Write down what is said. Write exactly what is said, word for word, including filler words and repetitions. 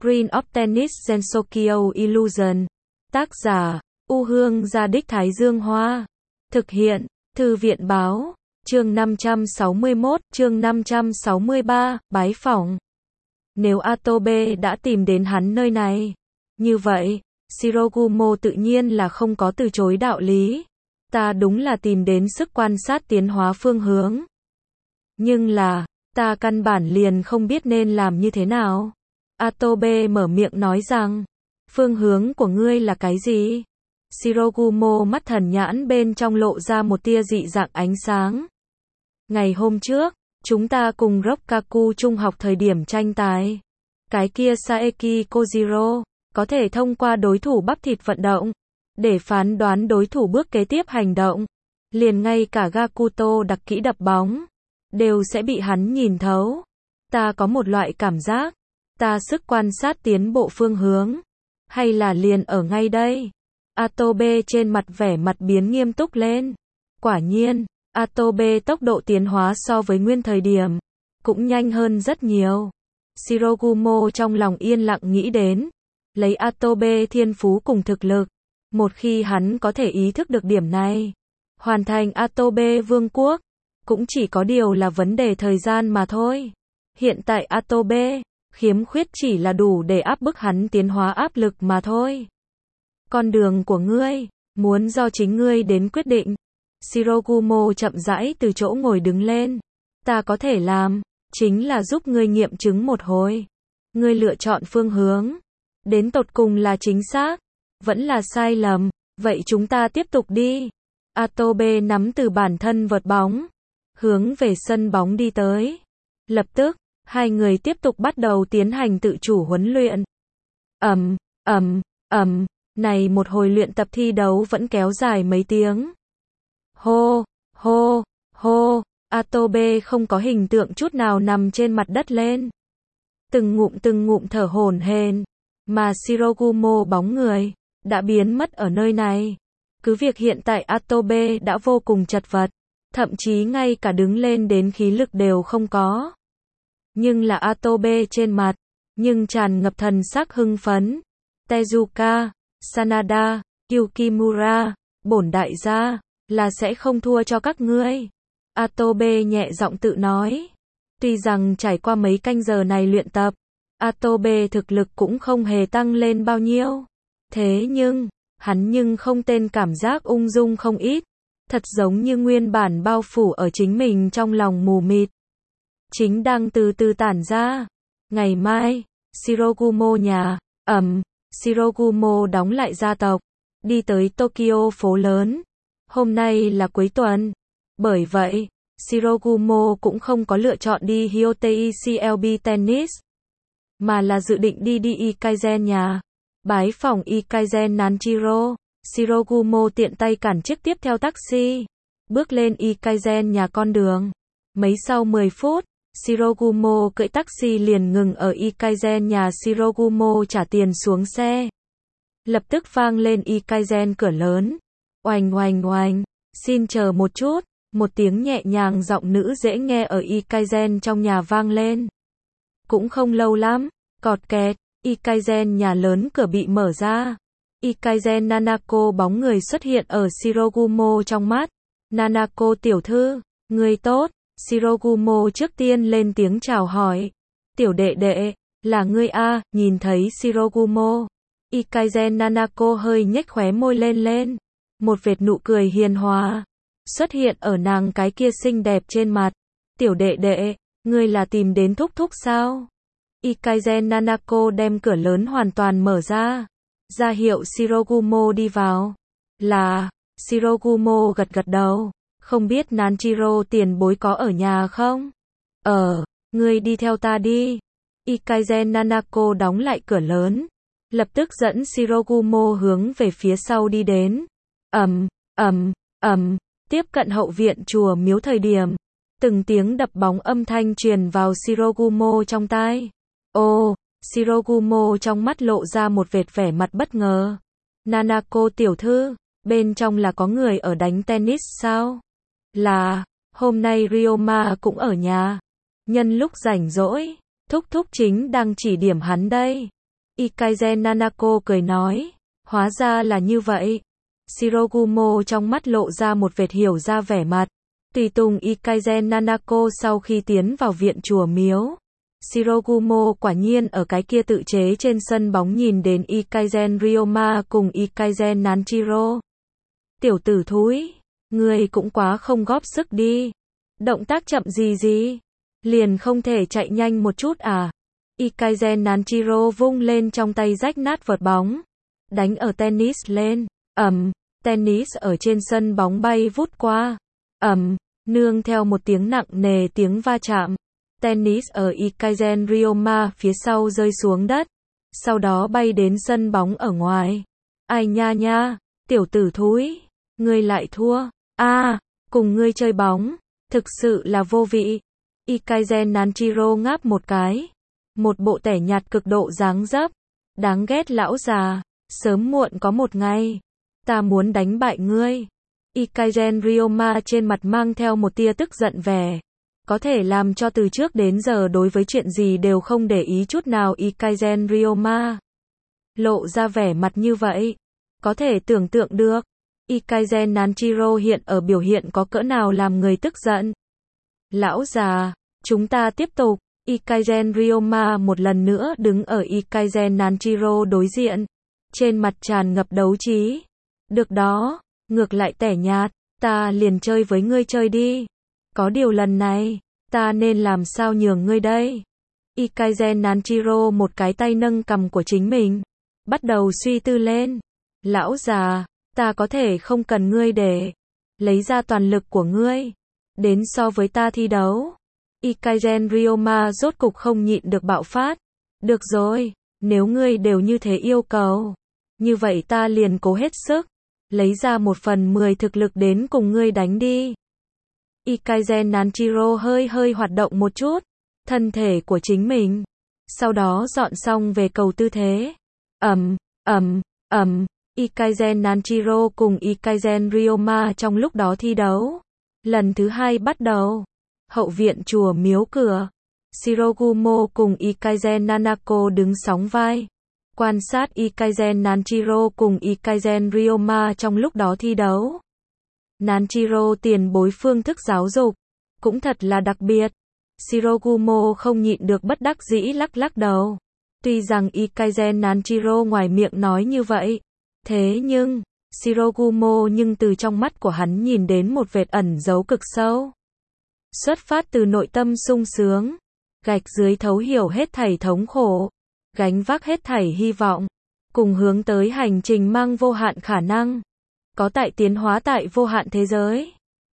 Green of Tennis Sensokyo Illusion. Tác giả, U Hương Gia Đích Thái Dương Hoa. Thực hiện, Thư viện Báo. Chương năm trăm sáu mươi mốt, chương năm trăm sáu mươi ba, bái phỏng. Nếu Atobe đã tìm đến hắn nơi này, như vậy, Shirogumo tự nhiên là không có từ chối đạo lý. Ta đúng là tìm đến sức quan sát tiến hóa phương hướng. Nhưng là, ta căn bản liền không biết nên làm như thế nào. Atobe mở miệng nói rằng, phương hướng của ngươi là cái gì? Shirogumo mắt thần nhãn bên trong lộ ra một tia dị dạng ánh sáng. Ngày hôm trước, chúng ta cùng Rokkaku trung học thời điểm tranh tài. Cái kia Saeki Kojiro, có thể thông qua đối thủ bắp thịt vận động, để phán đoán đối thủ bước kế tiếp hành động. Liền ngay cả Gakuto đặc kỹ đập bóng, đều sẽ bị hắn nhìn thấu. Ta có một loại cảm giác, ta sức quan sát tiến bộ phương hướng, hay là liền ở ngay đây. Atobe trên mặt vẻ mặt biến nghiêm túc lên. Quả nhiên, Atobe tốc độ tiến hóa so với nguyên thời điểm, cũng nhanh hơn rất nhiều. Shirogumo trong lòng yên lặng nghĩ đến, lấy Atobe thiên phú cùng thực lực, một khi hắn có thể ý thức được điểm này, hoàn thành Atobe vương quốc, cũng chỉ có điều là vấn đề thời gian mà thôi. Hiện tại Atobe, khiếm khuyết chỉ là đủ để áp bức hắn tiến hóa áp lực mà thôi. Con đường của ngươi, muốn do chính ngươi đến quyết định. Shirogumo chậm rãi từ chỗ ngồi đứng lên. Ta có thể làm, chính là giúp ngươi nghiệm chứng một hồi. Ngươi lựa chọn phương hướng, đến tột cùng là chính xác, vẫn là sai lầm, vậy chúng ta tiếp tục đi. Atobe nắm từ bản thân vợt bóng, hướng về sân bóng đi tới. Lập tức, hai người tiếp tục bắt đầu tiến hành tự chủ huấn luyện. Ầm, ầm, ầm, này một hồi luyện tập thi đấu vẫn kéo dài mấy tiếng. Hô, hô, hô, Atobe không có hình tượng chút nào nằm trên mặt đất lên. Từng ngụm từng ngụm thở hổn hển, mà Shirogumo bóng người, đã biến mất ở nơi này. Cứ việc hiện tại Atobe đã vô cùng chật vật, thậm chí ngay cả đứng lên đến khí lực đều không có. Nhưng là Atobe trên mặt, nhưng tràn ngập thần sắc hưng phấn. Tezuka, Sanada, Yukimura, bổn đại gia, là sẽ không thua cho các ngươi. Atobe nhẹ giọng tự nói. Tuy rằng trải qua mấy canh giờ này luyện tập, Atobe thực lực cũng không hề tăng lên bao nhiêu. Thế nhưng, hắn nhưng không tên cảm giác ung dung không ít. Thật giống như nguyên bản bao phủ ở chính mình trong lòng mù mịt, chính đang từ từ tản ra. Ngày mai, Shirogumo nhà, ẩm, Shirogumo đóng lại gia tộc, đi tới Tokyo phố lớn. Hôm nay là cuối tuần, bởi vậy, Shirogumo cũng không có lựa chọn đi Hyotei xê lờ bê Tennis, mà là dự định đi đi Ikaizen nhà, bái phỏng Ikaizen Nanjiro. Shirogumo tiện tay cản chiếc tiếp theo taxi, bước lên Ikaizen nhà con đường. Mấy sau mười phút, Shirogumo cưỡi taxi liền ngừng ở Ikaizen nhà. Shirogumo trả tiền xuống xe. Lập tức vang lên Ikaizen cửa lớn. Oành oành oành, xin chờ một chút, một tiếng nhẹ nhàng giọng nữ dễ nghe ở Ikaizen trong nhà vang lên. Cũng không lâu lắm, cọt kẹt, Ikaizen nhà lớn cửa bị mở ra. Ikaizen Nanako bóng người xuất hiện ở Shirogumo trong mắt. Nanako tiểu thư, người tốt. Shirogumo trước tiên lên tiếng chào hỏi. Tiểu đệ đệ, là ngươi a? Nhìn thấy Shirogumo, Ikaizen Nanako hơi nhếch khóe môi lên lên. Một vệt nụ cười hiền hòa xuất hiện ở nàng cái kia xinh đẹp trên mặt. Tiểu đệ đệ, ngươi là tìm đến thúc thúc sao? Ikaizen Nanako đem cửa lớn hoàn toàn mở ra, ra hiệu Shirogumo đi vào. Là, Shirogumo gật gật đầu. Không biết Nanjiro tiền bối có ở nhà không? Ờ, ngươi đi theo ta đi. Ikaizen Nanako đóng lại cửa lớn, lập tức dẫn Shirogumo hướng về phía sau đi đến. Ầm, ầm, ầm, tiếp cận hậu viện chùa miếu thời điểm, từng tiếng đập bóng âm thanh truyền vào Shirogumo trong tai. Ô, Shirogumo trong mắt lộ ra một vệt vẻ mặt bất ngờ. Nanako tiểu thư, bên trong là có người ở đánh tennis sao? Là, hôm nay Ryoma cũng ở nhà. Nhân lúc rảnh rỗi, thúc thúc chính đang chỉ điểm hắn đây. Ikazen Nanako cười nói, hóa ra là như vậy. Shirogumo trong mắt lộ ra một vệt hiểu ra vẻ mặt. Tùy tùng Ikazen Nanako sau khi tiến vào viện chùa miếu. Shirogumo quả nhiên ở cái kia tự chế trên sân bóng nhìn đến Ikazen Ryoma cùng Ikazen Nanjiro. Tiểu tử thúi, ngươi cũng quá không góp sức đi. Động tác chậm gì gì, liền không thể chạy nhanh một chút à? Ikazen Nanjiro vung lên trong tay rách nát vợt bóng, đánh ở tennis lên, ầm, tennis ở trên sân bóng bay vút qua, ầm, nương theo một tiếng nặng nề tiếng va chạm. Tennis ở Ikazen Ryoma phía sau rơi xuống đất, sau đó bay đến sân bóng ở ngoài. Ai nha nha, tiểu tử thúi, ngươi lại thua, a, à, cùng ngươi chơi bóng, thực sự là vô vị. Ikazen Nanjiro ngáp một cái, một bộ tẻ nhạt cực độ dáng dấp, đáng ghét lão già, sớm muộn có một ngày, ta muốn đánh bại ngươi. Ikazen Ryoma trên mặt mang theo một tia tức giận vẻ. Có thể làm cho từ trước đến giờ đối với chuyện gì đều không để ý chút nào Ikazen Ryoma. Lộ ra vẻ mặt như vậy. Có thể tưởng tượng được. Ikazen Nanjiro hiện ở biểu hiện có cỡ nào làm người tức giận. Lão già, chúng ta tiếp tục. Ikazen Ryoma một lần nữa đứng ở Ikazen Nanjiro đối diện. Trên mặt tràn ngập đấu trí. Được đó, ngược lại tẻ nhạt, ta liền chơi với ngươi chơi đi. Có điều lần này, ta nên làm sao nhường ngươi đây? Ikazen Nanjiro một cái tay nâng cằm của chính mình, bắt đầu suy tư lên. Lão già, ta có thể không cần ngươi để lấy ra toàn lực của ngươi, đến so với ta thi đấu. Ikazen Ryoma rốt cục không nhịn được bạo phát. Được rồi, nếu ngươi đều như thế yêu cầu, như vậy ta liền cố hết sức, lấy ra một phần mười thực lực đến cùng ngươi đánh đi. Ikazen Nanjiro hơi hơi hoạt động một chút, thân thể của chính mình. Sau đó dọn xong về cầu tư thế. Ầm, ầm, ầm, Ikazen Nanjiro cùng Ikazen Ryoma trong lúc đó thi đấu. Lần thứ hai bắt đầu. Hậu viện chùa miếu cửa. Shirogumo cùng Ikazen Nanako đứng sóng vai. Quan sát Ikazen Nanjiro cùng Ikazen Ryoma trong lúc đó thi đấu. Nanjiro tiền bối phương thức giáo dục, cũng thật là đặc biệt. Shirogumo không nhịn được bất đắc dĩ lắc lắc đầu. Tuy rằng Ikazen Nanjiro ngoài miệng nói như vậy, thế nhưng, Shirogumo nhưng từ trong mắt của hắn nhìn đến một vệt ẩn giấu cực sâu. Xuất phát từ nội tâm sung sướng, gạch dưới thấu hiểu hết thảy thống khổ, gánh vác hết thảy hy vọng, cùng hướng tới hành trình mang vô hạn khả năng. Có tại tiến hóa tại vô hạn thế giới.